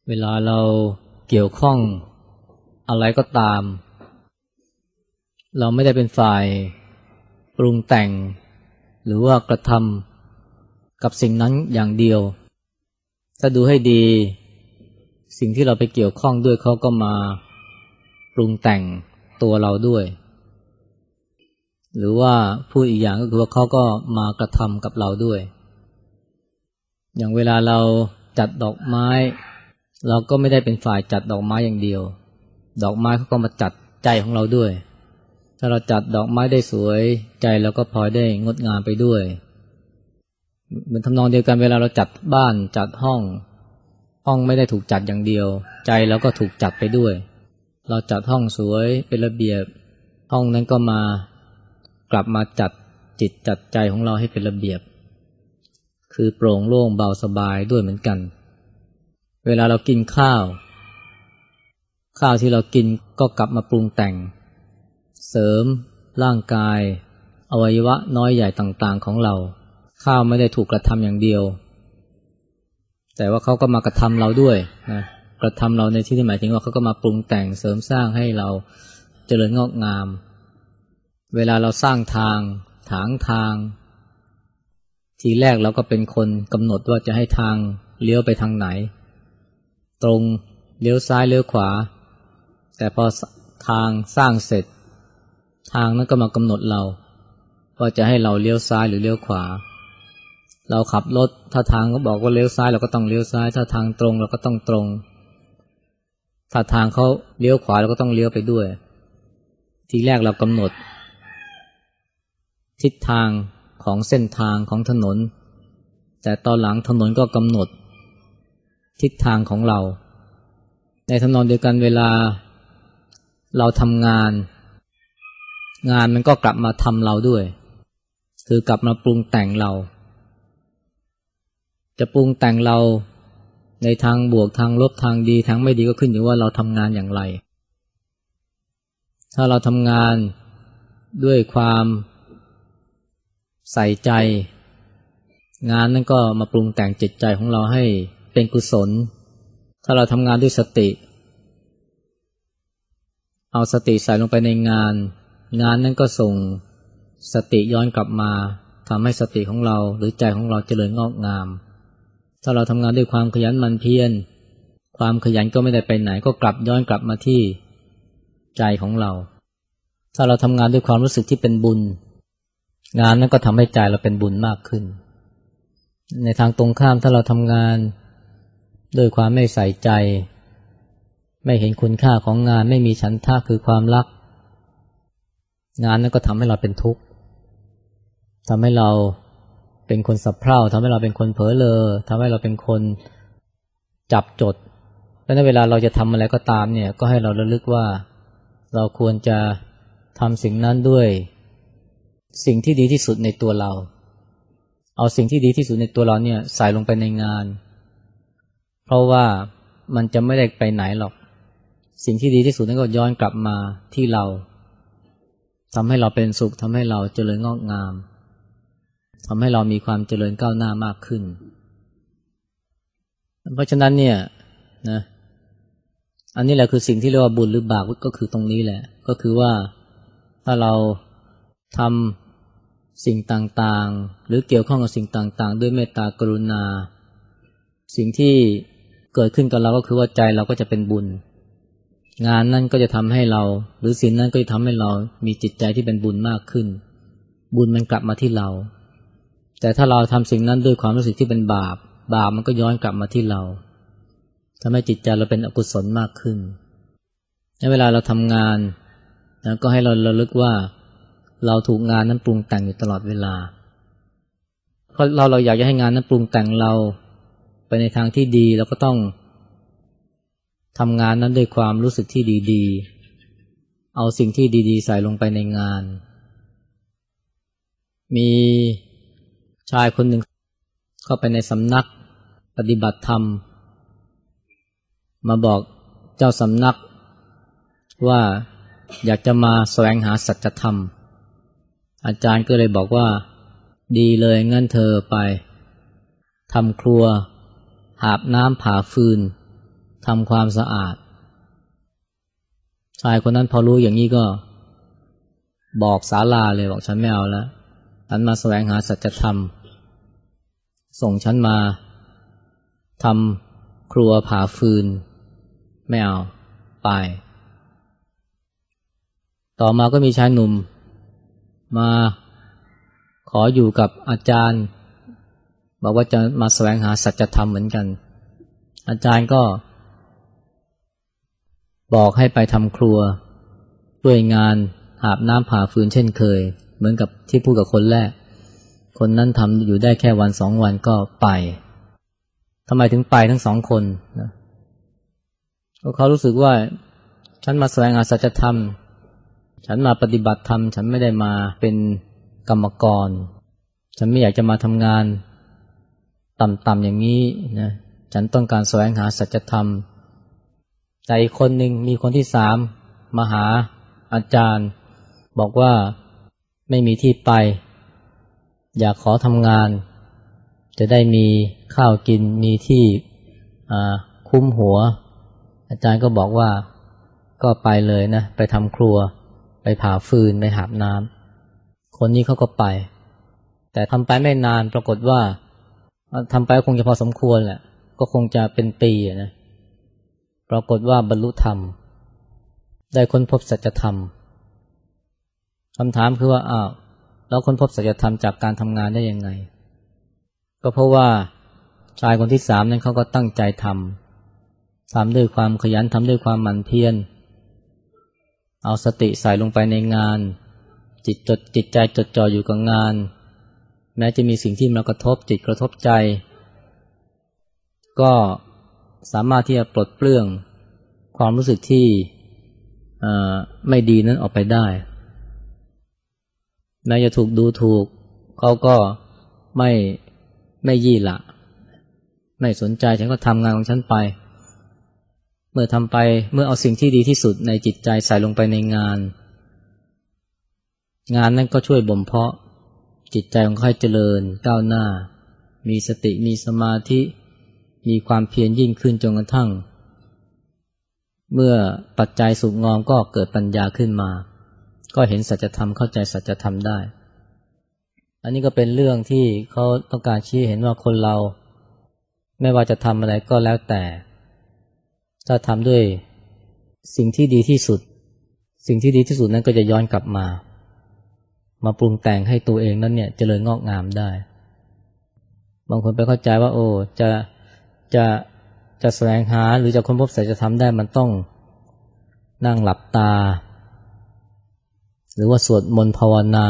เวลาเราเกี่ยวข้องอะไรก็ตามเราไม่ได้เป็นฝ่ายปรุงแต่งหรือว่ากระทำกับสิ่งนั้นอย่างเดียวถ้าดูให้ดีสิ่งที่เราไปเกี่ยวข้องด้วยเขาก็มาปรุงแต่งตัวเราด้วยหรือว่าพูดอีกอย่างก็คือว่าเขาก็มากระทำกับเราด้วยอย่างเวลาเราจัดดอกไม้เราก็ไม่ได้เป็นฝ่ายจัดดอกไม้อย่างเดียวดอกไม้เขาก็มาจัดใจของเราด้วยถ้าเราจัดดอกไม้ได้สวยใจเราก็พลอยได้งดงามไปด้วยเหมือนทำนองเดียวกันเวลาเราจัดบ้านจัดห้องไม่ได้ถูกจัดอย่างเดียวใจเราก็ถูกจัดไปด้วยเราจัดห้องสวยเป็นระเบียบห้องนั้นก็กลับมาจัดจิตจัดใจของเราให้เป็นระเบียบคือโปร่งโล่งเบาสบายด้วยเหมือนกันเวลาเรากินข้าวที่เรากินก็กลับมาปรุงแต่งเสริมร่างกายอวัยวะน้อยใหญ่ต่างๆของเราข้าวไม่ได้ถูกกระทำอย่างเดียวแต่ว่าเขาก็มากระทำเราด้วยนะกระทำเราในที่นี้หมายถึงว่าเขาก็มาปรุงแต่งเสริมสร้างให้เราเจริญงอกงามเวลาเราสร้างทางถางทางทีแรกเราก็เป็นคนกำหนดว่าจะให้ทางเลี้ยวไปทางไหนตรงเลี้ยวซ้ายเลี้ยวขวาแต่พอทางสร้างเสร็จทางนั้นก็มากำหนดเราว่าจะให้เราเลี้ยวซ้ายหรือเลี้ยวขวาเราขับรถถ้าทางเขาบอกว่าเลี้ยวซ้ายเราก็ต้องเลี้ยวซ้ายถ้าทางตรงเราก็ต้องตรงถ้าทางเขาเลี้ยวขวาเราก็ต้องเลี้ยวไปด้วยทีแรกเรากำหนดทิศทางของเส้นทางของถนนแต่ตอนหลังถนนก็กำหนดทิศทางของเราในทำนองเดียวกันเวลาเราทำงานมันก็กลับมาทำเราด้วยคือกลับมาปรุงแต่งเราจะปรุงแต่งเราในทางบวกทางลบทางดีทางไม่ดีก็ขึ้นอยู่ว่าเราทำงานอย่างไรถ้าเราทำงานด้วยความใส่ใจงานนั้นก็มาปรุงแต่งจิตใจของเราให้เป็นกุศลถ้าเราทำงานด้วยสติเอาสติใส่ลงไปในงานนั้นก็ส่งสติย้อนกลับมาทำให้สติของเราหรือใจของเราเจริญงอกงามถ้าเราทำงานด้วยความขยันหมั่นเพียรความขยันก็ไม่ได้ไปไหนก็กลับย้อนกลับมาที่ใจของเราถ้าเราทำงานด้วยความรู้สึกที่เป็นบุญงานนั้นก็ทำให้ใจเราเป็นบุญมากขึ้นในทางตรงข้ามถ้าเราทำงานด้วยความไม่ใส่ใจไม่เห็นคุณค่าของงานไม่มีฉันทะคือความรักงานนั้นก็ทำให้เราเป็นทุกข์ทำให้เราเป็นคนสับเพร่าทำให้เราเป็นคนเผลอเลอทำให้เราเป็นคนจับจดและในเวลาเราจะทำอะไรก็ตามเนี่ยก็ให้เราระลึกว่าเราควรจะทำสิ่งนั้นด้วยสิ่งที่ดีที่สุดในตัวเราเอาสิ่งที่ดีที่สุดในตัวเราเนี่ยใส่ลงไปในงานเพราะว่ามันจะไม่ได้ไปไหนหรอกสิ่งที่ดีที่สุดนั้นก็ย้อนกลับมาที่เราทำให้เราเป็นสุขทำให้เราเจริญงอกงามทำให้เรามีความเจริญก้าวหน้ามากขึ้นเพราะฉะนั้นเนี่ยนะอันนี้แหละคือสิ่งที่เรียกว่าบุญหรือบาปก็คือตรงนี้แหละก็คือว่าถ้าเราทำสิ่งต่างๆหรือเกี่ยวข้องกับสิ่งต่างๆด้วยเมตตากรุณาสิ่งที่เกิดขึ้นกับเราก็คือว่าใจเราก็จะเป็นบุญงานนั้นก็จะทำให้เราหรือสิ่งนั้นก็จะทำให้เรามีจิตใจที่เป็นบุญมากขึ้นบุญมันกลับมาที่เราแต่ถ้าเราทำสิ่งนั้นด้วยความรู้สึกที่เป็นบาปมันก็ย้อนกลับมาที่เราทำให้จิตใจเราเป็นอกุศลมากขึ้นในเวลาเราทำงานนะก็ให้เราระลึกว่าเราถูกงานนั้นปรุงแต่งอยู่ตลอดเวลาเพราะเราอยากจะให้งานนั้นปรุงแต่งเราไปในทางที่ดีเราก็ต้องทำงานนั้นด้วยความรู้สึกที่ดีๆเอาสิ่งที่ดีๆใส่ลงไปในงานมีชายคนหนึ่งเข้าไปในสำนักปฏิบัติธรรมมาบอกเจ้าสำนักว่าอยากจะมาแสวงหาสัจธรรมอาจารย์ก็เลยบอกว่าดีเลยงั้นเธอไปทำครัวหาบน้ำผ่าฟืนทำความสะอาดชายคนนั้นพอรู้อย่างนี้ก็บอกศาลาเลยบอกฉันไม่เอาแล้วฉันมาแสวงหาสัจธรรมส่งฉันมาทำครัวผ่าฟืนไม่เอาไปต่อมาก็มีชายหนุ่มมาขออยู่กับอาจารย์บอกว่าจะมาแสวงหาสัจธรรมเหมือนกันอาจารย์ก็บอกให้ไปทำครัวด้วยงานอาบน้ำผ่าฟืนเช่นเคยเหมือนกับที่พูดกับคนแรกคนนั้นทำอยู่ได้แค่วันสองวันก็ไปทำไมถึงไปทั้งสองคนนะเพราะเขารู้สึกว่าฉันมาแสวงหาสัจธรรมฉันมาปฏิบัติธรรมฉันไม่ได้มาเป็นกรรมกรฉันไม่อยากจะมาทำงานต่ำๆอย่างนี้นะฉันต้องการแสวงหาสัจธรรมแต่อีกคนหนึ่งมีคนที่สามมาหาอาจารย์บอกว่าไม่มีที่ไปอยากขอทำงานจะได้มีข้าวกินมีที่คุ้มหัวอาจารย์ก็บอกว่าก็ไปเลยนะไปทำครัวไปผ่าฟืนไปหาบน้ำคนนี้เขาก็ไปแต่ทำไปไม่นานปรากฏว่าทำไปคงจะพอสมควรแหละก็คงจะเป็นปีนะปรากฏว่าบรรลุธรรมได้ค้นพบสัจธรรมคำถามคือว่าแล้วค้นพบสัจธรรมจากการทำงานได้ยังไงก็เพราะว่าชายคนที่สามนั้นเขาก็ตั้งใจทำด้วยความขยันทำด้วยความหมั่นเพียรเอาสติใส่ลงไปในงานจิตใจจดจ่ออยู่กับงานแม้จะมีสิ่งที่มากระทบจิตกระทบใจก็สามารถที่จะปลดเปลื้องความรู้สึกที่ไม่ดีนั้นออกไปได้แม้จะถูกดูถูกเขาก็ไม่ยี่หละไม่สนใจฉันก็ทำงานของฉันไปเมื่อทำไปเมื่อเอาสิ่งที่ดีที่สุดในจิตใจใส่ลงไปในงานนั้นก็ช่วยบ่มเพาะจิตใจของเขาให้เจริญก้าวหน้ามีสติมีสมาธิมีความเพียรยิ่งขึ้นจนกระทั่งเมื่อปัจจัยสุขงอมก็เกิดปัญญาขึ้นมาก็เห็นสัจธรรมเข้าใจสัจธรรมได้อันนี้ก็เป็นเรื่องที่เขาต้องการชี้เห็นว่าคนเราไม่ว่าจะทำอะไรก็แล้วแต่ถ้าทำด้วยสิ่งที่ดีที่สุดสิ่งที่ดีที่สุดนั้นก็จะย้อนกลับมาปรุงแต่งให้ตัวเองนั้นเนี่ยเจริญงอกงามได้บางคนไปเข้าใจว่าจะแสวงหาหรือจะค้นพบสัจธรรมได้มันต้องนั่งหลับตาหรือว่าสวดมนต์ภาวนา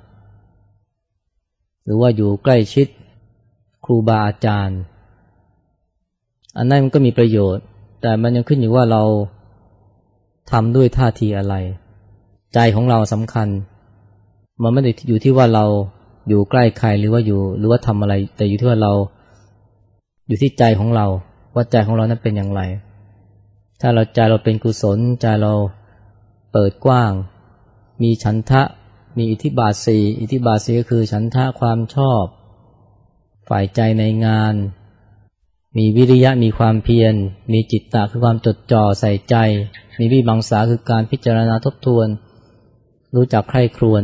หรือว่าอยู่ใกล้ชิดครูบาอาจารย์อันนั้นมันก็มีประโยชน์แต่มันยังขึ้นอยู่ว่าเราทำด้วยท่าทีอะไรใจของเราสำคัญมันไม่ได้อยู่ที่ว่าเราอยู่ใกล้ใครหรือว่าทำอะไรแต่อยู่ที่ว่าเราอยู่ที่ใจของเราว่าใจของเรานั้นเป็นอย่างไรถ้าใจเราเป็นกุศลใจเราเปิดกว้างมีฉันทะมีอิทธิบาท4ก็คือฉันทะความชอบฝ่ายใจในงานมีวิริยะมีความเพียรมีจิตตะคือความจดจ่อใส่ใจมีวิมังสาคือการพิจารณาทบทวนรู้จักใคร่ครวญ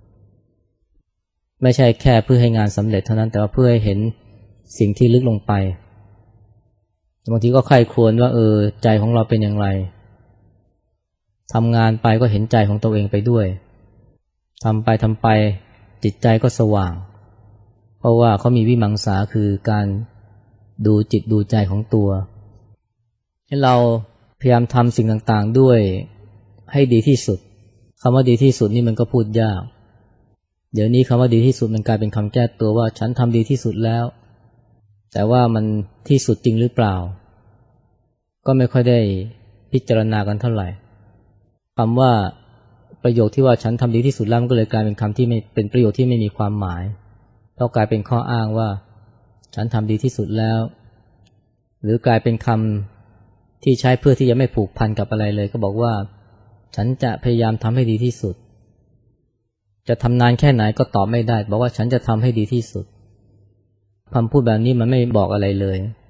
ไม่ใช่แค่เพื่อให้งานสำเร็จเท่านั้นแต่ว่าเพื่อให้เห็นสิ่งที่ลึกลงไปบางทีก็ใคร่ครวญว่าใจของเราเป็นอย่างไรทำงานไปก็เห็นใจของตัวเองไปด้วยทำไปจิตใจก็สว่างเพราะว่าเขามีวิมังสาคือการดูจิตดูใจของตัวให้เราพยายามทำสิ่งต่างๆด้วยให้ดีที่สุดคำว่าดีที่สุดนี่มันก็พูดยากเดี๋ยวนี้คำว่าดีที่สุดมันกลายเป็นคำแก้ตัวว่าฉันทำดีที่สุดแล้วแต่ว่ามันที่สุดจริงหรือเปล่าก็ไม่ค่อยได้พิจารณากันเท่าไหร่คำว่าประโยคที่ว่าฉันทำดีที่สุดแล้วมันก็เลยกลายเป็นคำที่ไม่เป็นประโยคที่ไม่มีความหมายแล้วกลายเป็นข้ออ้างว่าฉันทำดีที่สุดแล้วหรือกลายเป็นคำที่ใช้เพื่อที่จะไม่ผูกพันกับอะไรเลยก็บอกว่าฉันจะพยายามทำให้ดีที่สุดจะทำนานแค่ไหนก็ตอบไม่ได้บอกว่าฉันจะทำให้ดีที่สุดคำพูดแบบนี้มันไม่บอกอะไรเลย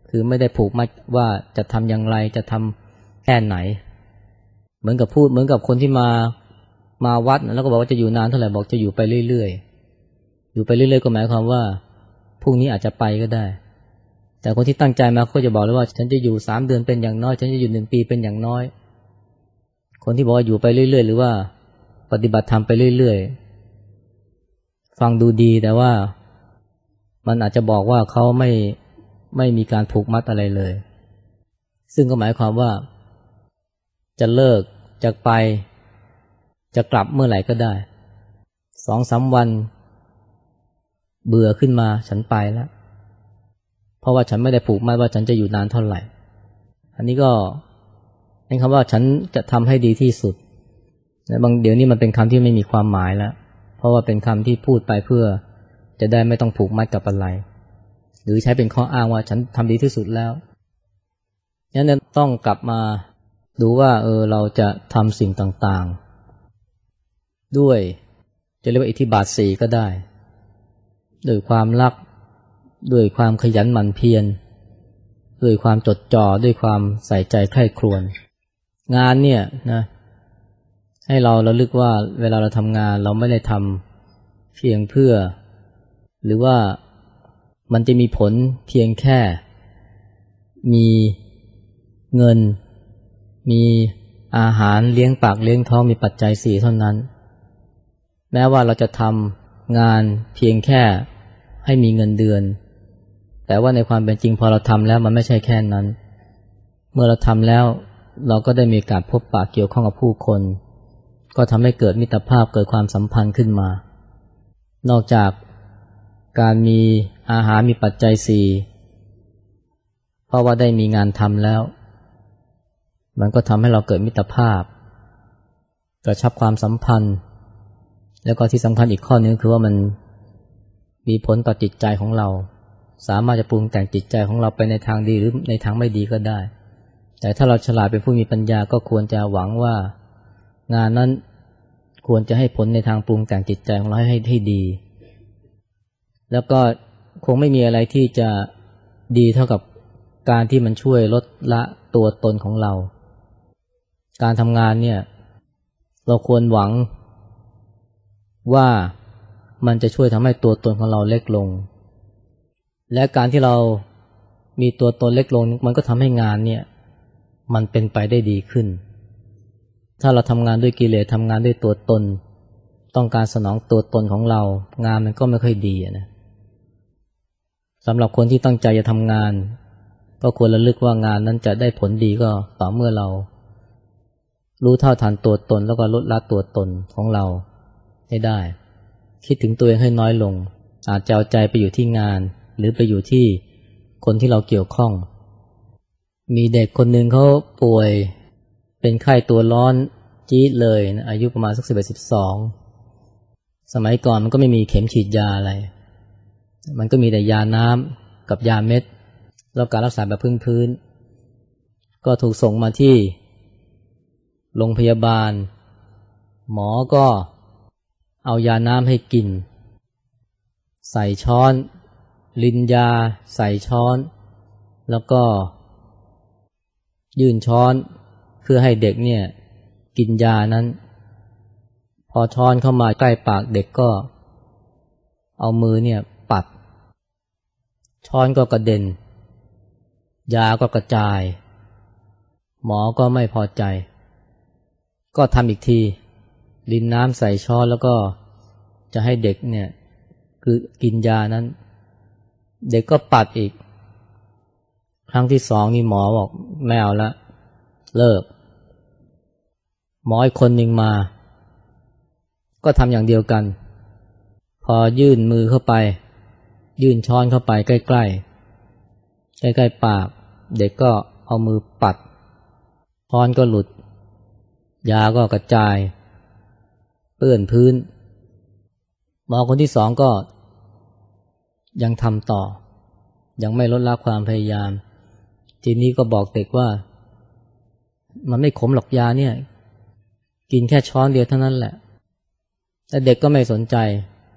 คือไม่ได้ผูกมัดว่าจะทำอย่างไรจะทำแค่ไหนเหมือนกับคนที่มาวัดแล้วก็บอกว่าจะอยู่นานเท่าไหร่บอกจะอยู่ไปเรื่อยๆอยู่ไปเรื่อยๆก็หมายความว่าพรุ่งนี้อาจจะไปก็ได้แต่คนที่ตั้งใจมาก็จะบอกเลยว่าฉันจะอยู่3 เดือนเป็นอย่างน้อยฉันจะอยู่1 ปีเป็นอย่างน้อยคนที่บอกว่าอยู่ไปเรื่อยๆหรือว่าปฏิบัติธรรมไปเรื่อยๆฟังดูดีแต่ว่ามันอาจจะบอกว่าเขาไม่มีการผูกมัดอะไรเลยซึ่งก็หมายความว่าจะเลิกจะไปจะกลับเมื่อไหร่ก็ได้2-3 วันเบื่อขึ้นมาฉันไปแล้วเพราะว่าฉันไม่ได้ผูกมัดว่าฉันจะอยู่นานเท่าไหร่อันนี้ก็เป็นคำว่าฉันจะทำให้ดีที่สุดบางเดี๋ยวนี้มันเป็นคำที่ไม่มีความหมายแล้วเพราะว่าเป็นคำที่พูดไปเพื่อจะได้ไม่ต้องผูกมัดกับอะไรหรือใช้เป็นข้ออ้างว่าฉันทำดีที่สุดแล้วงั้นต้องกลับมาดูว่าเราจะทำสิ่งต่างๆด้วยจะเรียกว่าอิทธิบาท4ก็ได้ด้วยความรักด้วยความขยันหมั่นเพียรด้วยความจดจ่อด้วยความใส่ใจใคร่ครวญงานเนี่ยนะให้เราระลึกว่าเวลาเราทำงานเราไม่ได้ทำเพียงเพื่อหรือว่ามันจะมีผลเพียงแค่มีเงินมีอาหารเลี้ยงปากเลี้ยงท้องมีปัจจัย4เท่านั้นแม้ว่าเราจะทำงานเพียงแค่ให้มีเงินเดือนแต่ว่าในความเป็นจริงพอเราทำแล้วมันไม่ใช่แค่นั้นเมื่อเราทำแล้วเราก็ได้มีการพบปะเกี่ยวข้องกับผู้คนก็ทำให้เกิดมิตรภาพเกิดความสัมพันธ์ขึ้นมานอกจากการมีอาหารมีปัจจัย4เพราะว่าได้มีงานทำแล้วมันก็ทำให้เราเกิดมิตรภาพกระชับความสัมพันธ์แล้วก็ที่สำคัญอีกข้อนึงคือว่ามันมีผลต่อจิตใจของเราสามารถจะปรุงแต่งจิตใจของเราไปในทางดีหรือในทางไม่ดีก็ได้แต่ถ้าเราฉลาดเป็นผู้มีปัญญาก็ควรจะหวังว่างานนั้นควรจะให้ผลในทางปรุงแต่งจิตใจของเราให้ดีแล้วก็คงไม่มีอะไรที่จะดีเท่ากับการที่มันช่วยลดละตัวตนของเราการทำงานเนี่ยเราควรหวังว่ามันจะช่วยทำให้ตัวตนของเราเล็กลงและการที่เรามีตัวตนเล็กลงมันก็ทำให้งานเนี่ยมันเป็นไปได้ดีขึ้นถ้าเราทำงานด้วยกิเลสทำงานด้วยตัวตนต้องการสนองตัวตนของเรางานมันก็ไม่ค่อยดีนะสำหรับคนที่ตั้งใจจะทำงานก็ควรระลึกว่างานนั้นจะได้ผลดีก็ต่อเมื่อเรารู้เท่าทันตัวตนแล้วก็ลดละตัวตนของเราให้ได้คิดถึงตัวเองให้น้อยลงอาจจะเอาใจไปอยู่ที่งานหรือไปอยู่ที่คนที่เราเกี่ยวข้องมีเด็กคนหนึ่งเขาป่วยเป็นไข้ตัวร้อนจี๊ดเลยนะอายุประมาณสัก11-12สมัยก่อนมันก็ไม่มีเข็มฉีดยาอะไรมันก็มีแต่ยาน้ำกับยาเม็ดแล้วการรักษาแบบพื้นๆก็ถูกส่งมาที่โรงพยาบาลหมอก็เอายาน้ำให้กินใส่ช้อนลินยาใส่ช้อนแล้วก็ยื่นช้อนเพื่อให้เด็กเนี่ยกินยานั้นพอช้อนเข้ามาใกล้ปากเด็กก็เอามือเนี่ยปัดช้อนก็กระเด็นยาก็กระจายหมอก็ไม่พอใจก็ทำอีกทีลินน้ำใส่ช้อนแล้วก็จะให้เด็กเนี่ยคือกินยานั้นเด็กก็ปัดอีกครั้งที่2นี่หมอบอกไม่เอาละเลิกหมออีกคนหนึ่งมาก็ทำอย่างเดียวกันพอยื่นมือเข้าไปยื่นช้อนเข้าไปใกล้ๆปากเด็กก็เอามือปัดช้อนก็หลุดยาก็กระจายเปื้อนพื้นหมอคนที่2ก็ยังทำต่อยังไม่ลดละความพยายามทีนี้ก็บอกเด็กว่ามันไม่ขมหรอกยาเนี่ยกินแค่ช้อนเดียวเท่านั้นแหละแต่เด็กก็ไม่สนใจ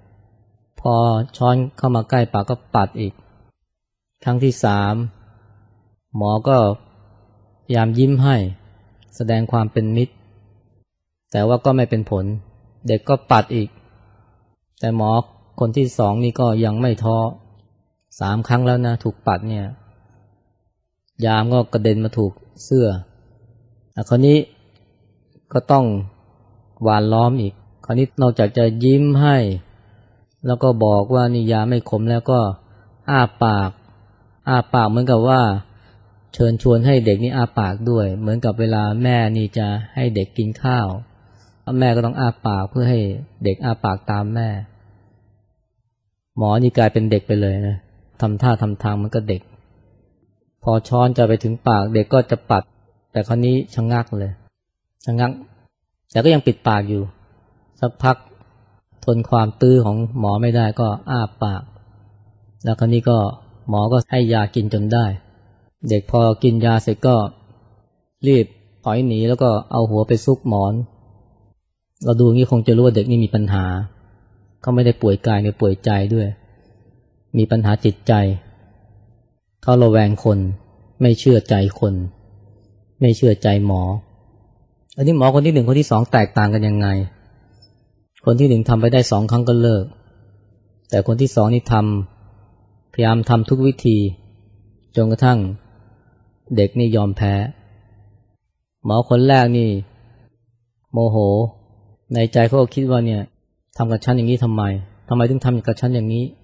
พอช้อนเข้ามาใกล้ปากก็ปัดอีกครั้งที่หมอก็พยายามยิ้มให้แสดงความเป็นมิตรแต่ว่าก็ไม่เป็นผลเด็กก็ปัดอีกแต่หมอคนที่สองนี่ก็ยังไม่ท้อ3 ครั้งแล้วนะถูกปัดเนี่ยยามก็กระเด็นมาถูกเสื้อคราวนี้ก็ต้องหวานล้อมอีกคราวนี้นอกจากจะยิ้มให้แล้วก็บอกว่านี่ยาไม่ขมแล้วก็อ้าปากเหมือนกับว่าเชิญชวนให้เด็กนี่อ้าปากด้วยเหมือนกับเวลาแม่นี่จะให้เด็กกินข้าวแม่ก็ต้องอ้าปากเพื่อให้เด็กอ้าปากตามแม่หมอนี่กลายเป็นเด็กไปเลยนะทำท่าทำทางมันก็เด็กพอช้อนจะไปถึงปากเด็กก็จะปัดแต่คราวนี้ชะงักเลยชะงักแต่ก็ยังปิดปากอยู่สักพักทนความตื้อของหมอไม่ได้ก็อ้าปากแล้วคราวนี้ก็หมอก็ให้ยากินจนได้เด็กพอกินยาเสร็จก็รีบถอยหนีแล้วก็เอาหัวไปซุกหมอนเราดูงี้คงจะรู้ว่าเด็กนี่มีปัญหาเขาไม่ได้ป่วยกายเนี่ยป่วยใจด้วยมีปัญหาจิตใจเขาระแวงคนไม่เชื่อใจคนไม่เชื่อใจหมออันนี้หมอคนที่1คนที่2แตกต่างกันยังไงคนที่1ทำไปได้2 ครั้งก็เลิกแต่คนที่2นี่พยายามทำทุกวิธีจนกระทั่งเด็กนี่ยอมแพ้หมอคนแรกนี่โมโหในใจเขาก็คิดว่าเนี่ยทำกับฉันอย่างนี้ทำไมถึงทำกับฉันอย่างนี้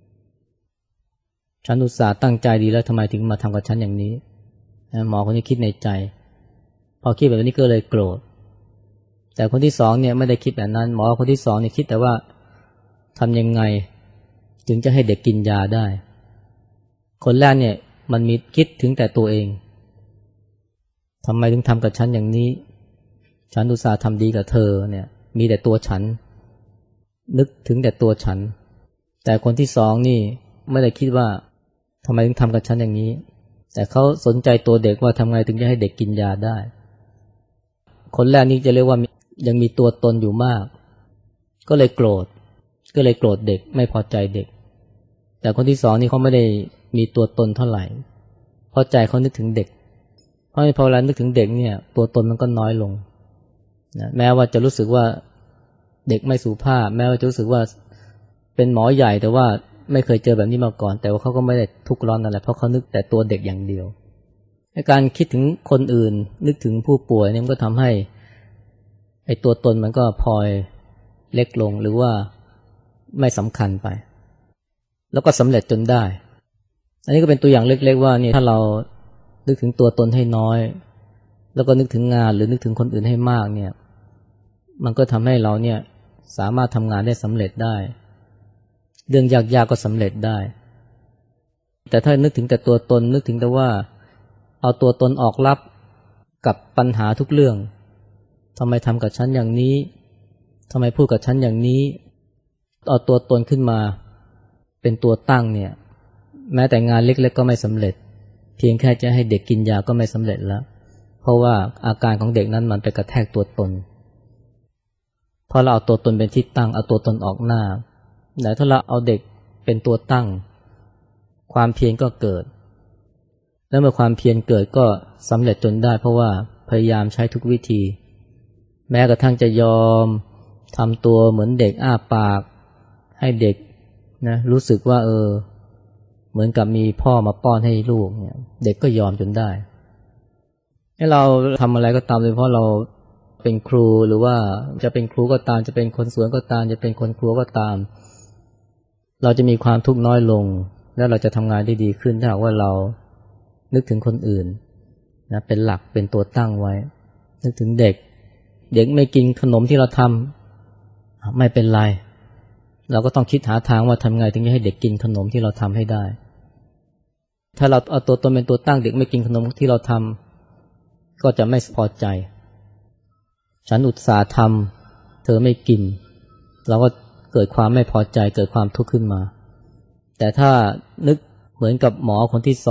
ฉันอุตส่าห์ตั้งใจดีแล้วทำไมถึงมาทำกับฉันอย่างนี้หมอคนนี้คิดในใจพอคิดแบบนี้ก็เลยโกรธแต่คนที่2เนี่ยไม่ได้คิดแบบนั้นหมอคนที่2เนี่ยคิดแต่ว่าทำยังไงถึงจะให้เด็กกินยาได้คนแรกเนี่ยมันมีคิดถึงแต่ตัวเองทำไมถึงทำกับฉันอย่างนี้ฉันอุตส่าห์ทำดีกับเธอเนี่ยมีแต่ตัวฉันนึกถึงแต่ตัวฉันแต่คนที่2นี่ไม่ได้คิดว่าทำไมถึงทำกับฉันอย่างนี้แต่เขาสนใจตัวเด็กว่าทำไงถึงจะให้เด็กกินยาได้คนแรกนี่จะเรียกว่ายังมีตัวตนอยู่มากก็เลยโกรธเด็กไม่พอใจเด็กแต่คนที่2นี่เขาไม่ได้มีตัวตนเท่าไหร่เพราะใจเขานึกถึงเด็กเพราะพอเวลานึกถึงเด็กเนี่ยตัวตนมันก็น้อยลงนะแม้ว่าจะรู้สึกว่าเด็กไม่สุภาพแม้ว่าจะรู้สึกว่าเป็นหมอใหญ่แต่ว่าไม่เคยเจอแบบนี้มาก่อนแต่ว่าเขาก็ไม่ได้ทุกข์ร้อนอะไรเพราะเขานึกแต่ตัวเด็กอย่างเดียวการคิดถึงคนอื่นนึกถึงผู้ป่วยเนี่ยมันก็ทำให้ไอ้ตัวตนมันก็พลอยเล็กลงหรือว่าไม่สำคัญไปแล้วก็สำเร็จจนได้อันนี้ก็เป็นตัวอย่างเล็กๆว่าเนี่ยถ้าเรานึกถึงตัวตนให้น้อยแล้วก็นึกถึงงานหรือนึกถึงคนอื่นให้มากเนี่ยมันก็ทำให้เราเนี่ยสามารถทำงานได้สำเร็จได้เรื่องยากๆก็สำเร็จได้แต่ถ้านึกถึงแต่ตัวตนนึกถึงแต่ว่าเอาตัวตนออกรับกับปัญหาทุกเรื่องทำไมทำกับฉันอย่างนี้ทำไมพูดกับฉันอย่างนี้เอาตัวตนขึ้นมาเป็นตัวตั้งเนี่ยแม้แต่งานเล็กๆก็ไม่สำเร็จเพียงแค่จะให้เด็กกินยาก็ไม่สำเร็จแล้วเพราะว่าอาการของเด็กนั้นมันไปกระแทกตัวตนพอเราเอาตัวตนเป็นที่ตั้งเอาตัวตนออกหน้าแต่ถ้าเราเอาเด็กเป็นตัวตั้งความเพียรก็เกิดแล้วเมื่อความเพียรเกิดก็สำเร็จจนได้เพราะว่าพยายามใช้ทุกวิธีแม้กระทั่งจะยอมทำตัวเหมือนเด็กอ้าปากให้เด็กนะรู้สึกว่าเหมือนกับมีพ่อมาป้อนให้ลูกเนี่ยเด็กก็ยอมจนได้ให้เราทำอะไรก็ตามเลยเพราะเราเป็นครูหรือว่าจะเป็นครูก็ตามจะเป็นคนสวนก็ตามจะเป็นคนครัวก็ตามเราจะมีความทุกข์น้อยลงและเราจะทำงานได้ดีขึ้นถ้าหากว่าเรานึกถึงคนอื่นนะเป็นหลักเป็นตัวตั้งไว้นึกถึงเด็กไม่กินขนมที่เราทำไม่เป็นไรเราก็ต้องคิดหาทางว่าทำไงถึงจะให้เด็กกินขนมที่เราทำให้ได้ถ้าเราเอาตัวตนเป็นตัวตั้งเด็กไม่กินขนมที่เราทำก็จะไม่พอใจฉันอุตส่าห์ทำเธอไม่กินเราก็เกิดความไม่พอใจเกิดความทุกข์ขึ้นมาแต่ถ้านึกเหมือนกับหมอคนที่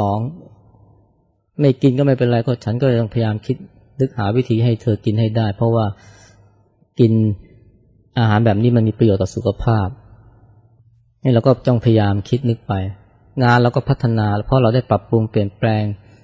2ไม่กินก็ไม่เป็นไรก็ฉันก็ยังพยายามคิดนึกหาวิธีให้เธอกินให้ได้เพราะว่ากินอาหารแบบนี้มันมีประโยชน์ต่อสุขภาพนี่เราก็ต้องพยายามคิดนึกไปงานเราก็พัฒนาเพราะเราได้ปรับปรุงเปลี่ยนแปลง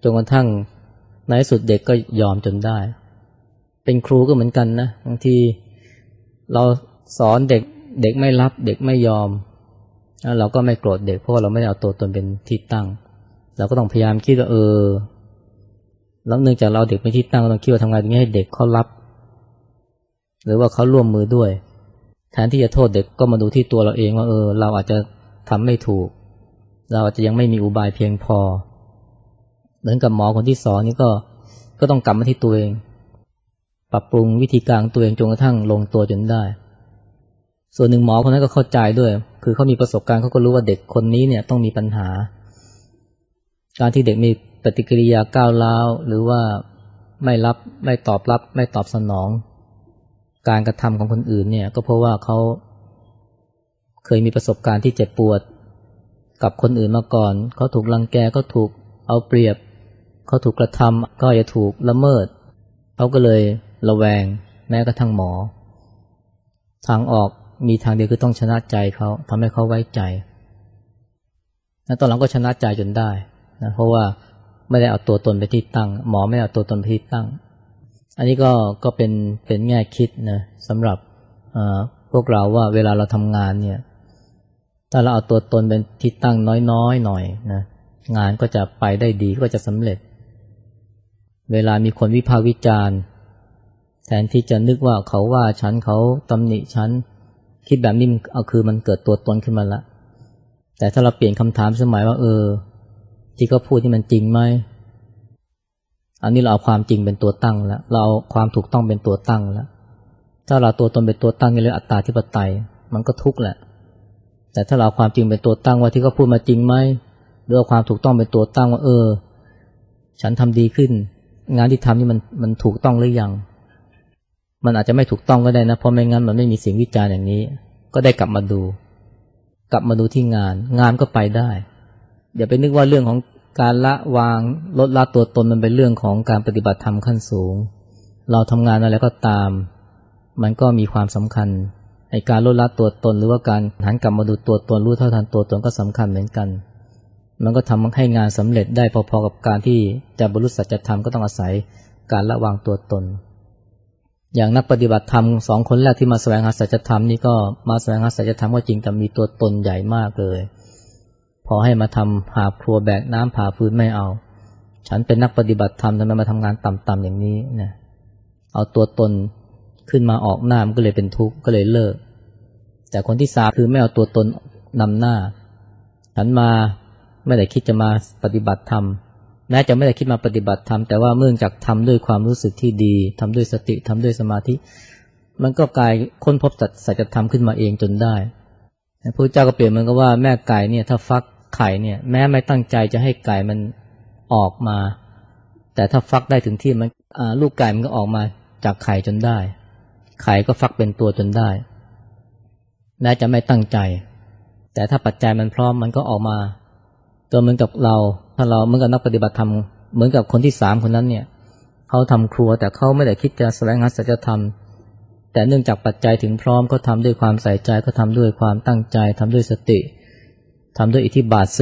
จนกระทั่งในที่สุดเด็กก็ยอมจนได้เป็นครูก็เหมือนกันนะบางทีเราสอนเด็กเด็กไม่รับเด็กไม่ยอมแล้วเราก็ไม่โกรธเด็กเพราะว่าเราไม่ได้เอาตัวตนเป็นที่ตั้งเราก็ต้องพยายามคิดว่าแล้วเนื่องจากเราเด็กเป็นที่ตั้งเราต้องคิดว่าทำไงถึงให้เด็กเขารับหรือว่าเขาร่วมมือด้วยแทนที่จะโทษเด็กก็มาดูที่ตัวเราเองว่าเราอาจจะทำไม่ถูกเราอาจจะยังไม่มีอุบายเพียงพอเหมือนกับหมอคนที่สอนนี่ก็ต้องกลับมาที่ตัวเองปรับปรุงวิธีการตัวเองจนกระทั่งลงตัวจนได้ส่วนหนึ่งหมอคนนั้นก็เข้าใจด้วยคือเขามีประสบการณ์เขาก็รู้ว่าเด็กคนนี้เนี่ยต้องมีปัญหาการที่เด็กมีปฏิกิริยาก้าวร้าวหรือว่าไม่รับไม่ตอบรับไม่ตอบสนองการกระทำของคนอื่นเนี่ยก็เพราะว่าเขาเคยมีประสบการณ์ที่เจ็บปวดกับคนอื่นมาก่อนเขาถูกรังแกเขาถูกเอาเปรียบเขาถูกกระทำก็จะถูกละเมิดเขาก็เลยระแวงแม้กระทั่งหมอทางออกมีทางเดียวคือต้องชนะใจเขาทำให้เขาไว้ใจและตอนหลังก็ชนะใจจนได้นะเพราะว่าไม่ได้เอาตัวตนไปที่ตั้งหมอไม่เอาตัวตนไปที่ตั้งอันนี้ก็เป็นแง่คิดนะสำหรับพวกเราว่าเวลาเราทำงานเนี่ยถ้าเราเอาตัวตนเป็นที่ตั้งน้อยๆหน่อยนะงานก็จะไปได้ดีก็จะสำเร็จเวลามีคนวิพากษ์วิจารณ์แทนที่จะนึกว่าเขาว่าฉันเขาตำหนิฉันคิดแบบนี้คือมันเกิดตัวตนขึ้นมาละแต่ถ้าเราเปลี่ยนคำถามสมัยว่าที่เขาพูดที่มันจริงไหมอันนี้เราเอาความจริงเป็นตัวตั้งแล้วเราเอาความถูกต้องเป็นตัวตั้งแล้วถ้าเราตัวตนเป็นตัวตั้งนี่เรียกอัตตาธิปไตยมันก็ทุกข์แหละแต่ถ้าเราความจริงเป็นตัวตั้งว่าที่เขาพูดมาจริงไหมหรือเอาความถูกต้องเป็นตัวตั้งว่าฉันทำดีขึ้นงานที่ทำนี่มันถูกต้องหรือยังมันอาจจะไม่ถูกต้องก็ได้นะเพราะไม่งั้นมันไม่มีเสียงวิจารณ์อย่างนี้ก็ได้กลับมาดูที่งานก็ไปได้อย่าไปนึกว่าเรื่องของการละวางลดละตัวตนมันเป็นเรื่องของการปฏิบัติธรรมขั้นสูงเราทำงานอะไรก็ตามมันก็มีความสำคัญไอ้การลดละตัวตนหรือว่าการหันกลับมาดูตัวตนรู้เท่าทันตัวตนก็สำคัญเหมือนกันมันก็ทำให้งานสำเร็จได้พอๆกับการที่จะบรรลุสัจธรรมก็ต้องอาศัยการละวางตัวตนอย่างนักปฏิบัติธรรม2คนแรกที่มาแสวงหาสัจธรรมนี่ก็มาแสวงหาสัจธรรมก็จริงแต่มีตัวตนใหญ่มากเลยพอให้มาทำหาครัวแบกน้ำผ่าฟืนไม่เอาฉันเป็นนักปฏิบัติธรรมทำไมมาทำงานต่ำๆอย่างนี้นะเอาตัวตนขึ้นมาออกหน้ามันก็เลยเป็นทุกข์ก็เลยเลิกแต่คนที่3คือไม่เอาตัวตนนำหน้าฉันมาไม่ได้คิดจะมาปฏิบัติธรรมแม้จะไม่ได้คิดมาปฏิบัติธรรมแต่ว่าเมื่อจากทำด้วยความรู้สึกที่ดีทำด้วยสติทำด้วยสมาธิมันก็กลายค้นพบสัจธรรมขึ้นมาเองจนได้พระพุทธเจ้าก็เปรียบเหมือนกับว่าแม่ไก่เนี่ยถ้าฟักไข่เนี่ยแม้ไม่ตั้งใจจะให้ไก่มันออกมาแต่ถ้าฟักได้ถึงที่มันลูกไก่มันก็ออกมาจากไข่จนได้ไข่ก็ฟักเป็นตัวจนได้แม้จะไม่ตั้งใจแต่ถ้าปัจจัยมันพร้อมมันก็ออกมาก็เหมือนกับเราถ้าเราเหมือนกับนักปฏิบัติธรรมเหมือนกับคนที่3คนนั้นเนี่ยเขาทำครัวแต่เขาไม่ได้คิดจะแสวงหาสัจธรรมแต่เนื่องจากปัจจัยถึงพร้อมก็ทำด้วยความใส่ใจก็ทำด้วยความตั้งใจทำด้วยสติทำด้วยอิทธิบาท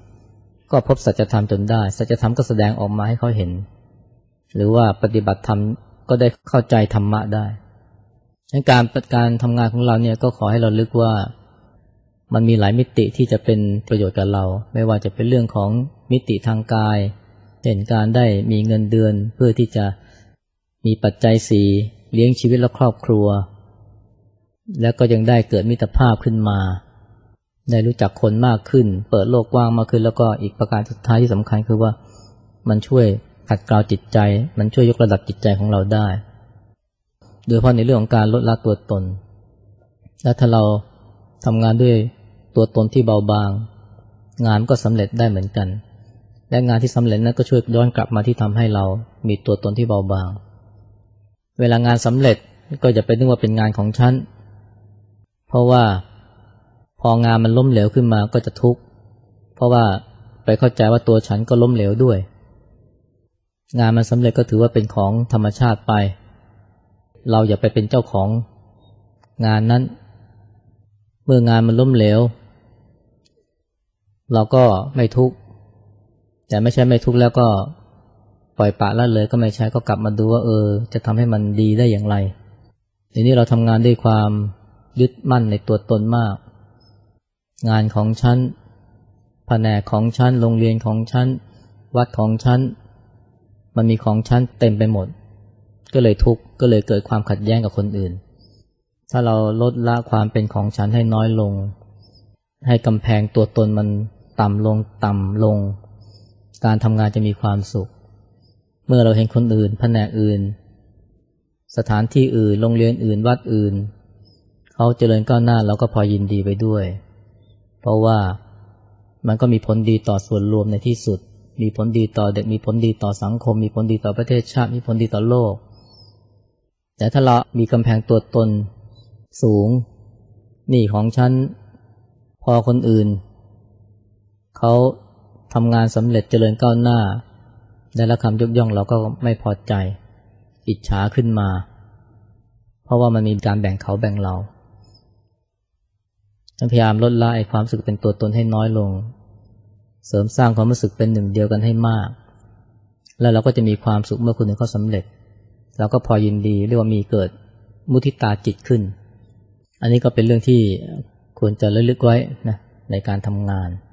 4ก็พบสัจธรรมจนได้สัจธรรมก็แสดงออกมาให้เขาเห็นหรือว่าปฏิบัติธรรมก็ได้เข้าใจธรรมะได้การทำงานของเราเนี่ยก็ขอให้เราลึกว่ามันมีหลายมิติที่จะเป็นประโยชน์กับเราไม่ว่าจะเป็นเรื่องของมิติทางกายเช่นการได้มีเงินเดือนเพื่อที่จะมีปัจจัย4เลี้ยงชีวิตและครอบครัวแล้วก็ยังได้เกิดมิตรภาพขึ้นมาได้รู้จักคนมากขึ้นเปิดโลกกว้างมากขึ้นแล้วก็อีกประการสุดท้ายที่สำคัญคือว่ามันช่วยขัดเกลาจิตใจมันช่วยยกระดับจิตใจของเราได้โดยเฉพาะในเรื่องของการลดละตัวตนและถ้าเราทำงานด้วยตัวตนที่เบาบางงานก็สำเร็จได้เหมือนกันและงานที่สำเร็จนั้นก็ช่วยย้อนกลับมาที่ทำให้เรามีตัวตนที่เบาบางเวลางานสำเร็จก็จะไปนึกว่าเป็นงานของฉันเพราะว่าพองานมันล้มเหลวขึ้นมาก็จะทุกข์เพราะว่าไปเข้าใจว่าตัวฉันก็ล้มเหลวด้วยงานมันสำเร็จก็ถือว่าเป็นของธรรมชาติไปเราอย่าไปเป็นเจ้าของงานนั้นเมื่องานมันล้มเหลวเราก็ไม่ทุกข์แต่ไม่ใช่ไม่ทุกข์แล้วก็ปล่อยปละละเลยก็ไม่ใช่ก็กลับมาดูว่าจะทำให้มันดีได้อย่างไรทีนี้เราทำงานด้วยความยึดมั่นในตัวตนมากงานของฉันแผนกของฉันโรงเรียนของฉันวัดของฉันมันมีของฉันเต็มไปหมดก็เลยทุกข์ก็เลยเกิดความขัดแย้งกับคนอื่นถ้าเราลดละความเป็นของฉันให้น้อยลงให้กำแพงตัวตนมันต่ำลงการทำงานจะมีความสุขเมื่อเราเห็นคนอื่นแผนกอื่นสถานที่อื่นโรงเรียนอื่นวัดอื่นเขาเจริญก้าวหน้าเราก็พอยินดีไปด้วยเพราะว่ามันก็มีผลดีต่อส่วนรวมในที่สุดมีผลดีต่อเด็กมีผลดีต่อสังคมมีผลดีต่อประเทศชาติมีผลดีต่อโลกแต่ถ้าเรามีกำแพงตัวตนสูงนี่ของฉันพอคนอื่นเขาทำงานสำเร็จเจริญก้าวหน้าได้รับคำยกย่องเราก็ไม่พอใจอิจฉาขึ้นมาเพราะว่ามันมีการแบ่งเขาแบ่งเราพยายามลดละความรู้สึกเป็นตัวตนให้น้อยลงเสริมสร้างความรู้สึกเป็นหนึ่งเดียวกันให้มากแล้วเราก็จะมีความสุขเมื่อคนอื่นเขาสำเร็จเราก็พอยินดีเรียกว่ามีเกิดมุทิตาจิตขึ้นอันนี้ก็เป็นเรื่องที่ควรจะระลึกไว้นะในการทำงาน